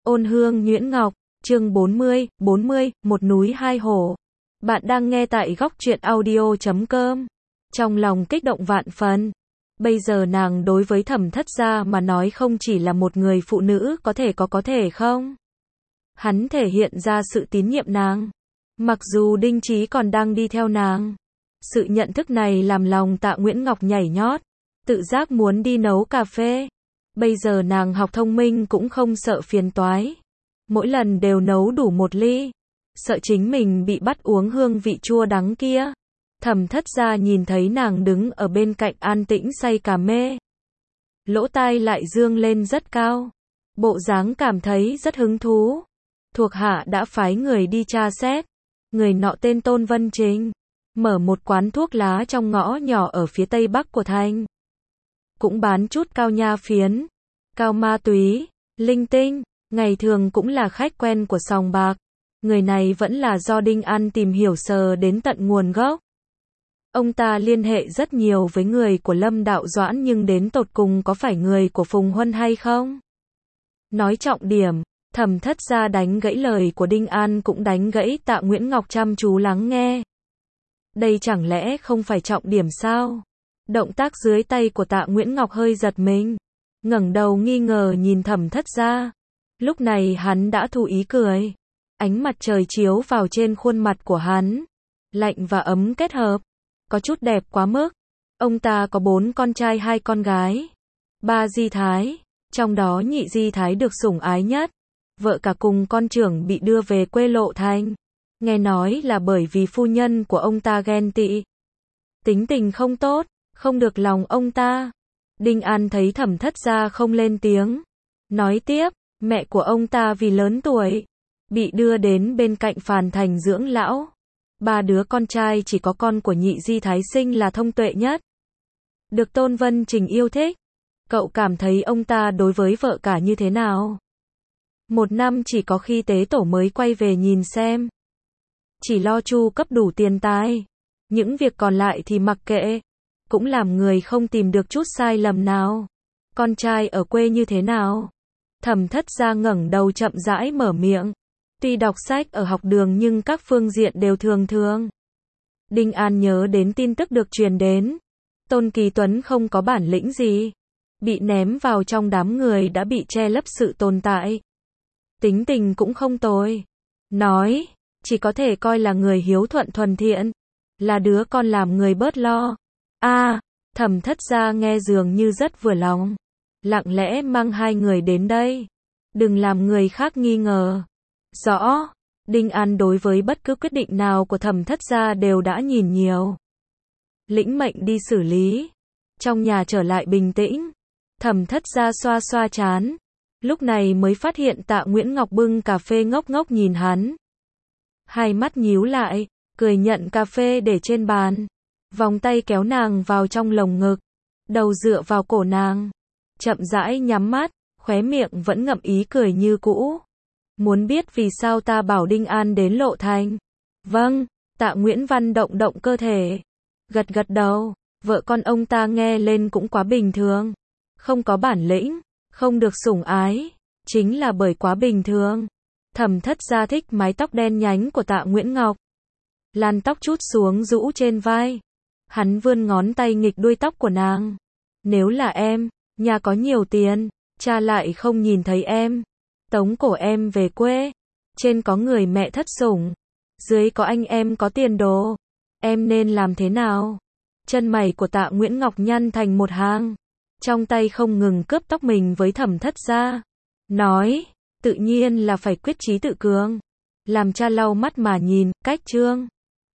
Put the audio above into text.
Ôn hương nhuyễn ngọc, chương 40, một núi hai hổ. Bạn đang nghe tại góc truyện audio.com. Trong lòng kích động vạn phần. Bây giờ nàng đối với Thẩm Thất Gia mà nói không chỉ là một người phụ nữ có thể không? Hắn thể hiện ra sự tín nhiệm nàng. Mặc dù Đinh Chí còn đang đi theo nàng. Sự nhận thức này làm lòng Tạ Nguyễn Ngọc nhảy nhót, tự giác muốn đi nấu cà phê. Bây giờ nàng học thông minh cũng không sợ phiền toái. Mỗi lần đều nấu đủ một ly. Sợ chính mình bị bắt uống hương vị chua đắng kia. Thẩm Thất Gia nhìn thấy nàng đứng ở bên cạnh an tĩnh say cà mê. Lỗ tai lại dương lên rất cao. Bộ dáng cảm thấy rất hứng thú. Thuộc hạ đã phái người đi tra xét. Người nọ tên Tôn Vân Trình. Mở một quán thuốc lá trong ngõ nhỏ ở phía tây bắc của thành. Cũng bán chút cao nha phiến, cao ma túy, linh tinh, ngày thường cũng là khách quen của sòng bạc. Người này vẫn là do Đinh An tìm hiểu sờ đến tận nguồn gốc. Ông ta liên hệ rất nhiều với người của Lâm Đạo Doãn nhưng đến tột cùng có phải người của Phùng Huân hay không? Nói trọng điểm, Thẩm Thất Gia đánh gãy lời của Đinh An cũng đánh gãy Tạ Nguyễn Ngọc chăm chú lắng nghe. Đây chẳng lẽ không phải trọng điểm sao? Động tác dưới tay của Tạ Nguyễn Ngọc hơi giật mình, ngẩng đầu nghi ngờ nhìn Thẩm Thất Gia. Lúc này hắn đã thu ý cười. Ánh mặt trời chiếu vào trên khuôn mặt của hắn, lạnh và ấm kết hợp, có chút đẹp quá mức. Ông ta có 4 con trai 2 con gái, 3 di thái, trong đó nhị di thái được sủng ái nhất. Vợ cả cùng con trưởng bị đưa về quê Lộ Thành. Nghe nói là bởi vì phu nhân của ông ta ghen tị, tính tình không tốt, không được lòng ông ta. Đinh An thấy Thẩm Thất Gia không lên tiếng, nói tiếp, mẹ của ông ta vì lớn tuổi, bị đưa đến bên cạnh Phàn Thành dưỡng lão. 3 đứa con trai chỉ có con của nhị di thái sinh là thông tuệ nhất, được Tôn Vân Trình yêu thích. Cậu cảm thấy ông ta đối với vợ cả như thế nào? Một năm chỉ có khi tế tổ mới quay về nhìn xem. Chỉ lo chu cấp đủ tiền tài, những việc còn lại thì mặc kệ. Cũng làm người không tìm được chút sai lầm nào. Con trai ở quê như thế nào? Thẩm Thất Gia ngẩng đầu chậm rãi mở miệng. Tuy đọc sách ở học đường nhưng các phương diện đều thường thường. Đinh An nhớ đến tin tức được truyền đến. Tôn Kỳ Tuấn không có bản lĩnh gì, bị ném vào trong đám người đã bị che lấp sự tồn tại. Tính tình cũng không tồi. Nói, chỉ có thể coi là người hiếu thuận thuần thiện. Là đứa con làm người bớt lo. Thẩm Thất Gia nghe dường như rất vừa lòng. Lặng lẽ mang 2 người đến đây. Đừng làm người khác nghi ngờ. Rõ. Đinh An đối với bất cứ quyết định nào của Thẩm Thất Gia đều đã nhìn nhiều. Lĩnh mệnh đi xử lý. Trong nhà trở lại bình tĩnh. Thẩm Thất Gia xoa xoa trán. Lúc này mới phát hiện Tạ Nguyễn Ngọc bưng cà phê ngốc ngốc nhìn hắn. Hai mắt nhíu lại, cười nhận cà phê để trên bàn. Vòng tay kéo nàng vào trong lồng ngực, đầu dựa vào cổ nàng, chậm rãi nhắm mắt, khóe miệng vẫn ngậm ý cười như cũ. Muốn biết vì sao ta bảo Đinh An đến Lộ Thành? Vâng, Tạ Nguyễn Văn động cơ thể, gật đầu. Vợ con ông ta nghe lên cũng quá bình thường, không có bản lĩnh, không được sủng ái, chính là bởi quá bình thường. Thẩm Thất Gia thích mái tóc đen nhánh của Tạ Nguyễn Ngọc, làn tóc chút xuống rũ trên vai. Hắn vươn ngón tay nghịch đuôi tóc của nàng. Nếu là em, nhà có nhiều tiền, cha lại không nhìn thấy em, tống cổ em về quê. Trên có người mẹ thất sủng, dưới có anh em có tiền đồ, em nên làm thế nào? Chân mày của Tạ Nguyễn Ngọc nhăn thành một hàng, trong tay không ngừng cướp tóc mình với Thẩm Thất Gia. Nói, tự nhiên là phải quyết chí tự cường. Làm cha lau mắt mà nhìn, cách chương.